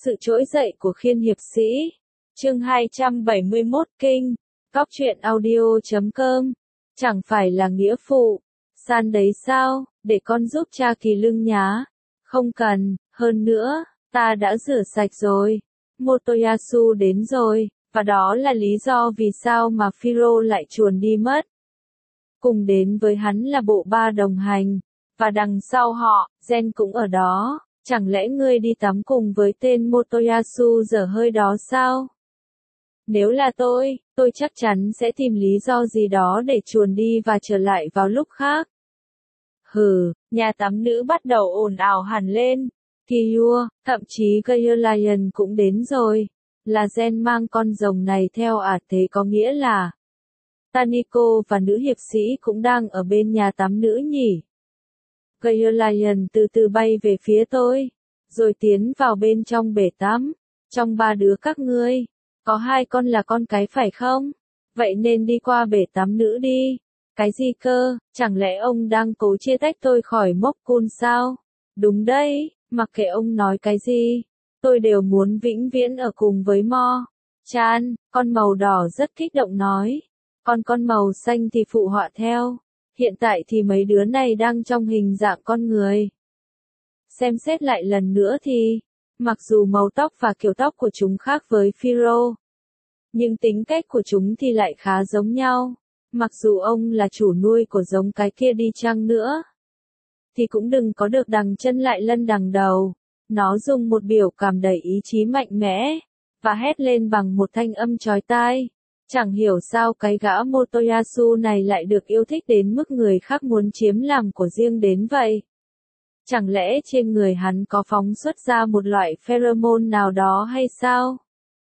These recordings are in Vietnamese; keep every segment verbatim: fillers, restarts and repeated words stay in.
Sự trỗi dậy của khiên hiệp sĩ. Chương hai trăm bảy mươi mốt Kinh. Góc truyện audio chấm com. Chẳng phải là nghĩa phụ. San đấy sao, để con giúp cha kỳ lưng nhá. Không cần, hơn nữa, ta đã rửa sạch rồi. Motoyasu đến rồi, và đó là lý do vì sao mà Firo lại chuồn đi mất. Cùng đến với hắn là bộ ba đồng hành, và đằng sau họ, Gen cũng ở đó. Chẳng lẽ ngươi đi tắm cùng với tên Motoyasu dở hơi đó sao? Nếu là tôi, tôi chắc chắn sẽ tìm lý do gì đó để chuồn đi và trở lại vào lúc khác. Hừ, nhà tắm nữ bắt đầu ồn ào hẳn lên. Kiyua, thậm chí Gayolian cũng đến rồi. Là Gen mang con rồng này theo à, thế có nghĩa là Taniko và nữ hiệp sĩ cũng đang ở bên nhà tắm nữ nhỉ? Gayolian từ từ bay về phía tôi, rồi tiến vào bên trong bể tắm. Trong ba đứa các ngươi, có hai con là con cái phải không? Vậy nên đi qua bể tắm nữ đi. Cái gì cơ, chẳng lẽ ông đang cố chia tách tôi khỏi Mokun sao? Đúng đấy, mặc kệ ông nói cái gì, tôi đều muốn vĩnh viễn ở cùng với Mo. Chan, con màu đỏ rất kích động nói. Còn con màu xanh thì phụ họa theo. Hiện tại thì mấy đứa này đang trong hình dạng con người. Xem xét lại lần nữa thì, mặc dù màu tóc và kiểu tóc của chúng khác với Firo, nhưng tính cách của chúng thì lại khá giống nhau. Mặc dù ông là chủ nuôi của giống cái kia đi chăng nữa, thì cũng đừng có được đằng chân lại lân đằng đầu. Nó dùng một biểu cảm đầy ý chí mạnh mẽ, và hét lên bằng một thanh âm chói tai. Chẳng hiểu sao cái gã Motoyasu này lại được yêu thích đến mức người khác muốn chiếm làm của riêng đến vậy. Chẳng lẽ trên người hắn có phóng xuất ra một loại pheromone nào đó hay sao?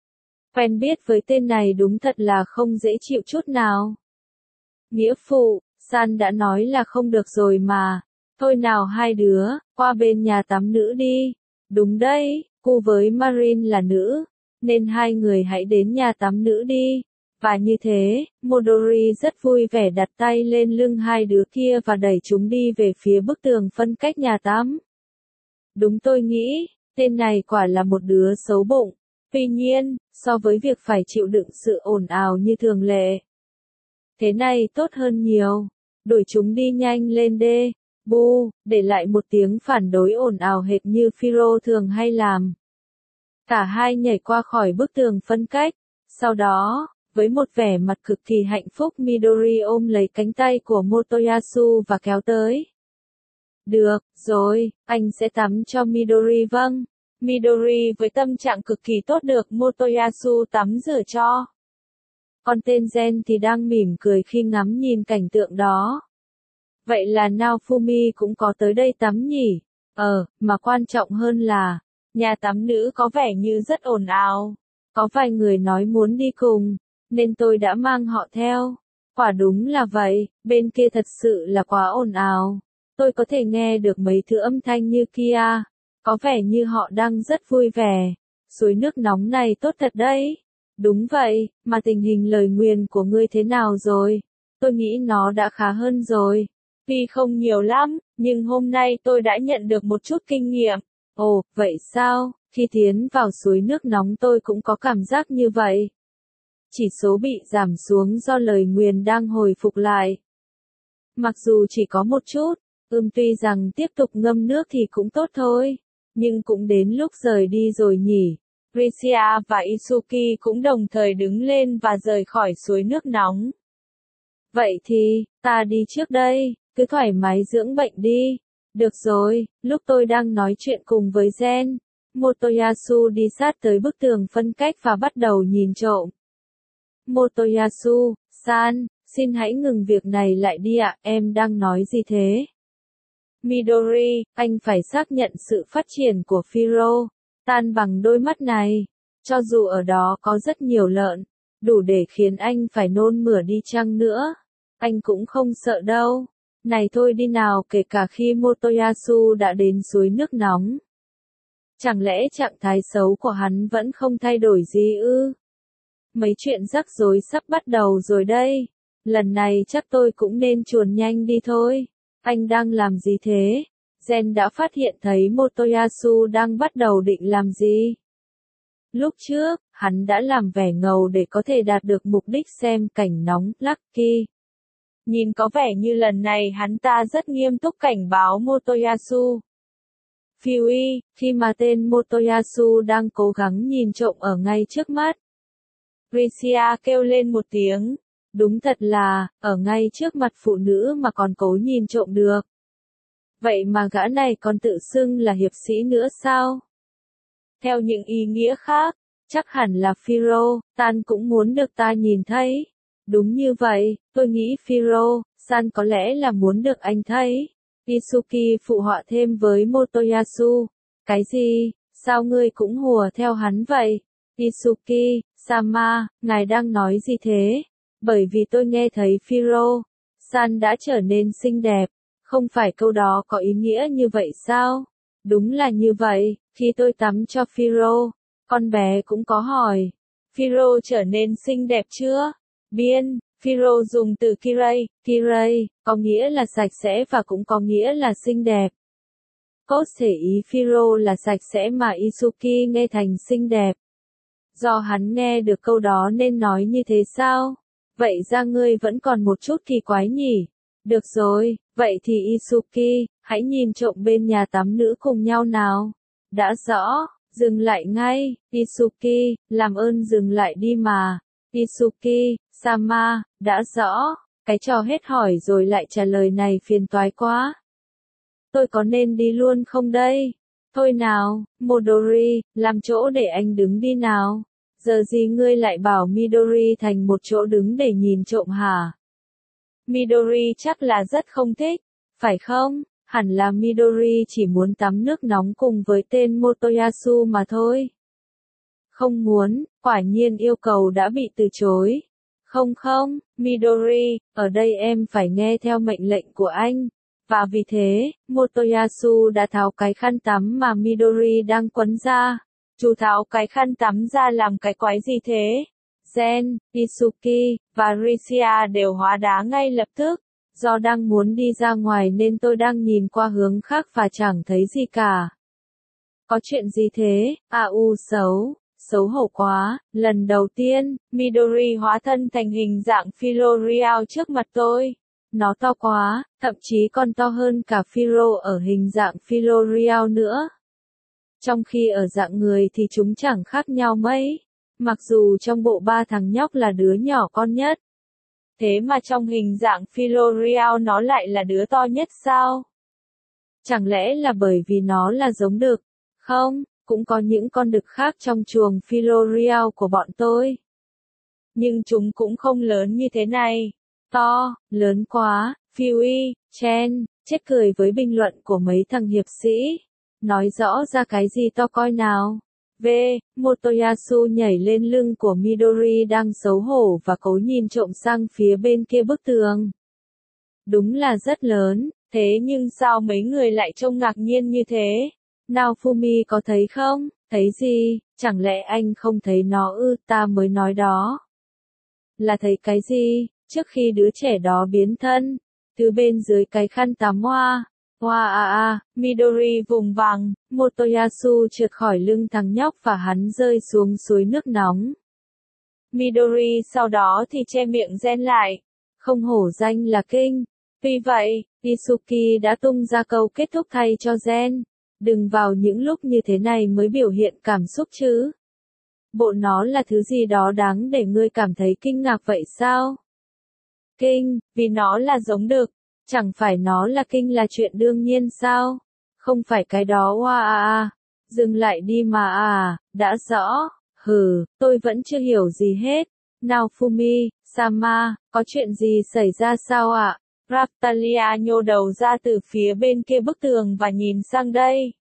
Quen biết với tên này đúng thật là không dễ chịu chút nào. Nghĩa phụ, San đã nói là không được rồi mà. Thôi nào hai đứa, qua bên nhà tắm nữ đi. Đúng đấy, cô với Marin là nữ, nên hai người hãy đến nhà tắm nữ đi. Và như thế, Modori rất vui vẻ đặt tay lên lưng hai đứa kia và đẩy chúng đi về phía bức tường phân cách nhà tắm. Đúng, tôi nghĩ, tên này quả là một đứa xấu bụng. Tuy nhiên, so với việc phải chịu đựng sự ồn ào như thường lệ, thế này tốt hơn nhiều. Đuổi chúng đi nhanh lên đê. Bu, để lại một tiếng phản đối ồn ào hệt như Firo thường hay làm. Cả hai nhảy qua khỏi bức tường phân cách. Sau đó, với một vẻ mặt cực kỳ hạnh phúc, Midori ôm lấy cánh tay của Motoyasu và kéo tới. Được, rồi, anh sẽ tắm cho Midori. Vâng. Midori với tâm trạng cực kỳ tốt được Motoyasu tắm rửa cho. Còn tên Gen thì đang mỉm cười khi ngắm nhìn cảnh tượng đó. Vậy là Naofumi cũng có tới đây tắm nhỉ? Ờ, mà quan trọng hơn là, nhà tắm nữ có vẻ như rất ồn ào. Có vài người nói muốn đi cùng, nên tôi đã mang họ theo. Quả đúng là vậy, bên kia thật sự là quá ồn ào. Tôi có thể nghe được mấy thứ âm thanh như kia. Có vẻ như họ đang rất vui vẻ. Suối nước nóng này tốt thật đấy. Đúng vậy, mà tình hình lời nguyền của ngươi thế nào rồi? Tôi nghĩ nó đã khá hơn rồi. Tuy không nhiều lắm, nhưng hôm nay tôi đã nhận được một chút kinh nghiệm. Ồ, vậy sao? Khi tiến vào suối nước nóng tôi cũng có cảm giác như vậy. Chỉ số bị giảm xuống do lời nguyền đang hồi phục lại. Mặc dù chỉ có một chút, ừm tuy rằng tiếp tục ngâm nước thì cũng tốt thôi. Nhưng cũng đến lúc rời đi rồi nhỉ. Risia và Isuki cũng đồng thời đứng lên và rời khỏi suối nước nóng. Vậy thì, ta đi trước đây, cứ thoải mái dưỡng bệnh đi. Được rồi, lúc tôi đang nói chuyện cùng với Gen, Motoyasu đi sát tới bức tường phân cách và bắt đầu nhìn trộm. Motoyasu, San, xin hãy ngừng việc này lại đi ạ, em đang nói gì thế? Midori, anh phải xác nhận sự phát triển của Firo, tan bằng đôi mắt này. Cho dù ở đó có rất nhiều lợn, đủ để khiến anh phải nôn mửa đi chăng nữa, anh cũng không sợ đâu. Này thôi đi nào, kể cả khi Motoyasu đã đến suối nước nóng. Chẳng lẽ trạng thái xấu của hắn vẫn không thay đổi gì ư? Mấy chuyện rắc rối sắp bắt đầu rồi đây. Lần này chắc tôi cũng nên chuồn nhanh đi thôi. Anh đang làm gì thế? Gen đã phát hiện thấy Motoyasu đang bắt đầu định làm gì. Lúc trước, hắn đã làm vẻ ngầu để có thể đạt được mục đích xem cảnh nóng, Lucky. Nhìn có vẻ như lần này hắn ta rất nghiêm túc cảnh báo Motoyasu. Fury, khi mà tên Motoyasu đang cố gắng nhìn trộm ở ngay trước mắt. Risia kêu lên một tiếng. Đúng thật là, ở ngay trước mặt phụ nữ mà còn cố nhìn trộm được. Vậy mà gã này còn tự xưng là hiệp sĩ nữa sao? Theo những ý nghĩa khác, chắc hẳn là Firo, Tan cũng muốn được ta nhìn thấy. Đúng như vậy, tôi nghĩ Firo, San có lẽ là muốn được anh thấy. Isuki phụ họa thêm với Motoyasu. Cái gì? Sao ngươi cũng hùa theo hắn vậy? Isuki, Sama, ngài đang nói gì thế? Bởi vì tôi nghe thấy Firo, San đã trở nên xinh đẹp. Không phải câu đó có ý nghĩa như vậy sao? Đúng là như vậy, khi tôi tắm cho Firo, con bé cũng có hỏi. Firo trở nên xinh đẹp chưa? Biên, Firo dùng từ kirei, kirei, có nghĩa là sạch sẽ và cũng có nghĩa là xinh đẹp. Có thể ý Firo là sạch sẽ mà Isuki nghe thành xinh đẹp. Do hắn nghe được câu đó nên nói như thế sao? Vậy ra ngươi vẫn còn một chút kỳ quái nhỉ? Được rồi, vậy thì Isuki, hãy nhìn trộm bên nhà tắm nữ cùng nhau nào. Đã rõ, dừng lại ngay, Isuki, làm ơn dừng lại đi mà. Isuki, Sama, đã rõ, cái trò hết hỏi rồi lại trả lời này phiền toái quá. Tôi có nên đi luôn không đây? Thôi nào, Midori, làm chỗ để anh đứng đi nào. Giờ gì ngươi lại bảo Midori thành một chỗ đứng để nhìn trộm hả? Midori chắc là rất không thích, phải không? Hẳn là Midori chỉ muốn tắm nước nóng cùng với tên Motoyasu mà thôi. Không muốn, quả nhiên yêu cầu đã bị từ chối. Không không, Midori, ở đây em phải nghe theo mệnh lệnh của anh. Và vì thế, Motoyasu đã tháo cái khăn tắm mà Midori đang quấn ra. Chú tháo cái khăn tắm ra làm cái quái gì thế? Zen, Isuki, và Risia đều hóa đá ngay lập tức. Do đang muốn đi ra ngoài nên tôi đang nhìn qua hướng khác và chẳng thấy gì cả. Có chuyện gì thế? À u xấu, xấu hổ quá. Lần đầu tiên, Midori hóa thân thành hình dạng Firo trước mặt tôi. Nó to quá, thậm chí còn to hơn cả Firo ở hình dạng Firo nữa. Trong khi ở dạng người thì chúng chẳng khác nhau mấy. Mặc dù trong bộ ba thằng nhóc là đứa nhỏ con nhất. Thế mà trong hình dạng Firo nó lại là đứa to nhất sao? Chẳng lẽ là bởi vì nó là giống đực? Không, cũng có những con đực khác trong chuồng Firo của bọn tôi. Nhưng chúng cũng không lớn như thế này. To, lớn quá, Fury, Chen, chết cười với bình luận của mấy thằng hiệp sĩ. Nói rõ ra cái gì to coi nào. V. Motoyasu nhảy lên lưng của Midori đang xấu hổ và cố nhìn trộm sang phía bên kia bức tường. Đúng là rất lớn, thế nhưng sao mấy người lại trông ngạc nhiên như thế? Naofumi có thấy không? Thấy gì? Chẳng lẽ anh không thấy nó ư? Ta mới nói đó. Là thấy cái gì? Trước khi đứa trẻ đó biến thân, thứ bên dưới cái khăn tắm hoa. Hoa à à, Midori vùng vằng, Motoyasu trượt khỏi lưng thằng nhóc và hắn rơi xuống suối nước nóng. Midori sau đó thì che miệng Zen lại. Không hổ danh là kinh. Vì vậy, Isuki đã tung ra câu kết thúc thay cho Zen. Đừng vào những lúc như thế này mới biểu hiện cảm xúc chứ. Bộ nó là thứ gì đó đáng để ngươi cảm thấy kinh ngạc vậy sao? Kinh, vì nó là giống đực. Chẳng phải nó là kinh là chuyện đương nhiên sao? Không phải cái đó hoa à à. Dừng lại đi mà à, đã rõ. Hừ, tôi vẫn chưa hiểu gì hết. Naofumi, Sama, có chuyện gì xảy ra sao ạ? À? Raptalia nhô đầu ra từ phía bên kia bức tường và nhìn sang đây.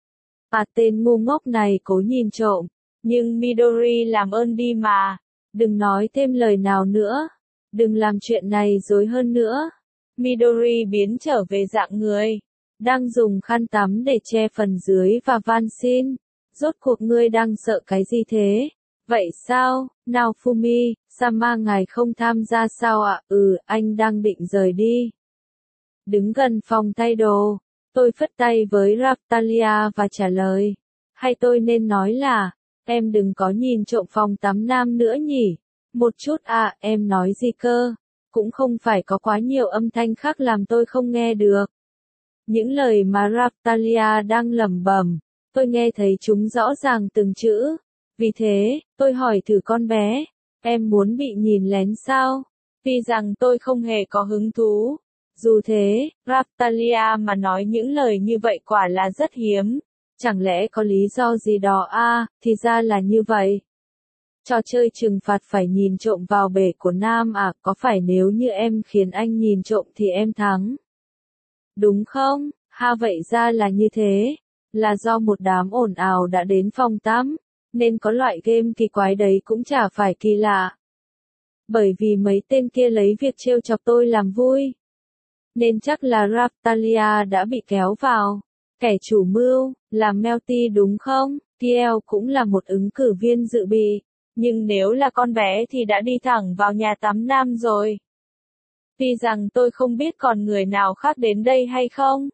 À tên ngu ngốc này cố nhìn trộm. Nhưng Midori làm ơn đi mà. Đừng nói thêm lời nào nữa. Đừng làm chuyện này dối hơn nữa. Midori biến trở về dạng người. Đang dùng khăn tắm để che phần dưới và van xin. Rốt cuộc ngươi đang sợ cái gì thế? Vậy sao? Naofumi, Sama ngài không tham gia sao ạ? À? Ừ, anh đang định rời đi. Đứng gần phòng thay đồ. Tôi phất tay với Raptalia và trả lời. Hay tôi nên nói là, Em đừng có nhìn trộm phòng tắm nam nữa nhỉ. Một chút à, em nói gì cơ? Cũng không phải có quá nhiều âm thanh khác làm tôi không nghe được. Những lời mà Raftalia đang lẩm bẩm, tôi nghe thấy chúng rõ ràng từng chữ. Vì thế, tôi hỏi thử con bé, em muốn bị nhìn lén sao? Vì rằng tôi không hề có hứng thú. Dù thế, Raftalia mà nói những lời như vậy quả là rất hiếm. Chẳng lẽ có lý do gì đó à, thì ra là như vậy. Trò chơi trừng phạt phải nhìn trộm vào bể của nam à, có phải nếu như em khiến anh nhìn trộm thì em thắng? Đúng không? Ha vậy ra là như thế. Là do một đám ồn ào đã đến phòng tắm, nên có loại game kỳ quái đấy cũng chả phải kỳ lạ. Bởi vì mấy tên kia lấy việc trêu chọc tôi làm vui. Nên chắc là Raftalia đã bị kéo vào. Kẻ chủ mưu, là Melty đúng không? Kiel cũng là một ứng cử viên dự bị. Nhưng nếu là con bé thì đã đi thẳng vào nhà tắm nam rồi. Tuy rằng tôi không biết còn người nào khác đến đây hay không.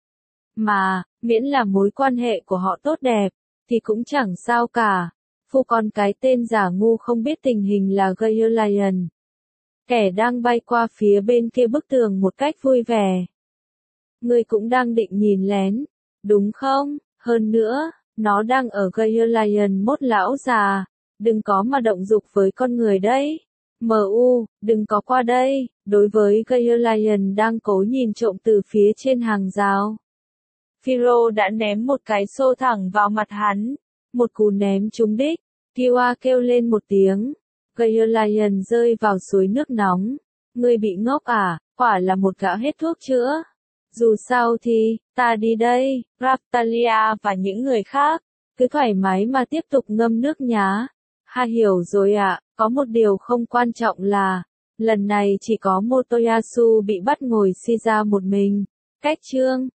Mà, miễn là mối quan hệ của họ tốt đẹp, thì cũng chẳng sao cả. Phu con cái tên giả ngu không biết tình hình là Gaelian. Kẻ đang bay qua phía bên kia bức tường một cách vui vẻ. Ngươi cũng đang định nhìn lén, đúng không? Hơn nữa, nó đang ở Gaelian mốt lão già. Đừng có mà động dục với con người đấy. em u, đừng có qua đây. Đối với Gaelian đang cố nhìn trộm từ phía trên hàng rào. Phiro đã ném một cái xô thẳng vào mặt hắn. Một cú ném trúng đích. Kiwa kêu lên một tiếng. Gaelian rơi vào suối nước nóng. Ngươi bị ngốc à, quả là một gã hết thuốc chữa. Dù sao thì, ta đi đây, Raftalia và những người khác. Cứ thoải mái mà tiếp tục ngâm nước nhá. Ha hiểu rồi ạ, à, có một điều không quan trọng là, lần này chỉ có Motoyasu bị bắt ngồi si ra một mình. Cách chương